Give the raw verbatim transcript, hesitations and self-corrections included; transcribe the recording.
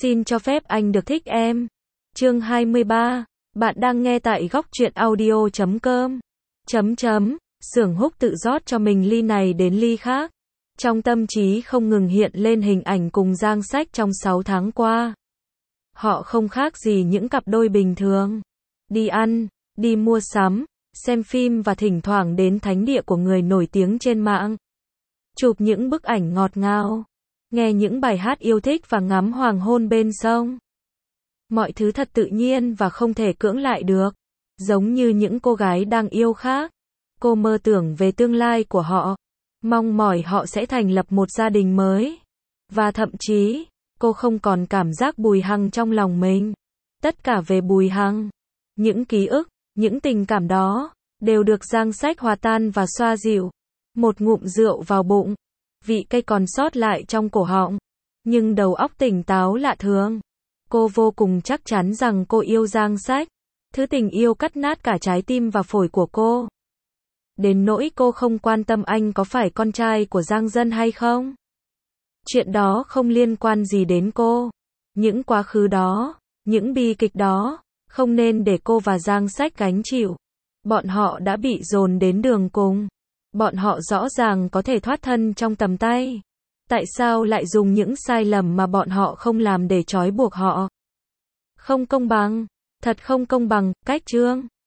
Xin cho phép anh được thích em. Chương hai mươi ba. Bạn đang nghe tại góc truyện audio chấm com. Chấm chấm. Xưởng Húc tự rót cho mình ly này đến ly khác. Trong tâm trí không ngừng hiện lên hình ảnh cùng Giang Sách trong sáu tháng qua. Họ không khác gì những cặp đôi bình thường. Đi ăn, đi mua sắm, xem phim và thỉnh thoảng đến thánh địa của người nổi tiếng trên mạng. Chụp những bức ảnh ngọt ngào, nghe những bài hát yêu thích và ngắm hoàng hôn bên sông. Mọi thứ thật tự nhiên và không thể cưỡng lại được. Giống như những cô gái đang yêu khác. Cô mơ tưởng về tương lai của họ. Mong mỏi họ sẽ thành lập một gia đình mới. Và thậm chí, cô không còn cảm giác Bùi Hằng trong lòng mình. Tất cả về Bùi Hằng. Những ký ức, những tình cảm đó, đều được Giang Sách hòa tan và xoa dịu. Một ngụm rượu vào bụng. Vị cay còn sót lại trong cổ họng. Nhưng đầu óc tỉnh táo lạ thường. Cô vô cùng chắc chắn rằng cô yêu Giang Sách. Thứ tình yêu cắt nát cả trái tim và phổi của cô. Đến nỗi cô không quan tâm anh có phải con trai của Giang Dân hay không. Chuyện đó không liên quan gì đến cô. Những quá khứ đó, những bi kịch đó, không nên để cô và Giang Sách gánh chịu. Bọn họ đã bị dồn đến đường cùng. Bọn họ rõ ràng có thể thoát thân trong tầm tay. Tại sao lại dùng những sai lầm mà bọn họ không làm để trói buộc họ? Không công bằng. Thật không công bằng. Cách chương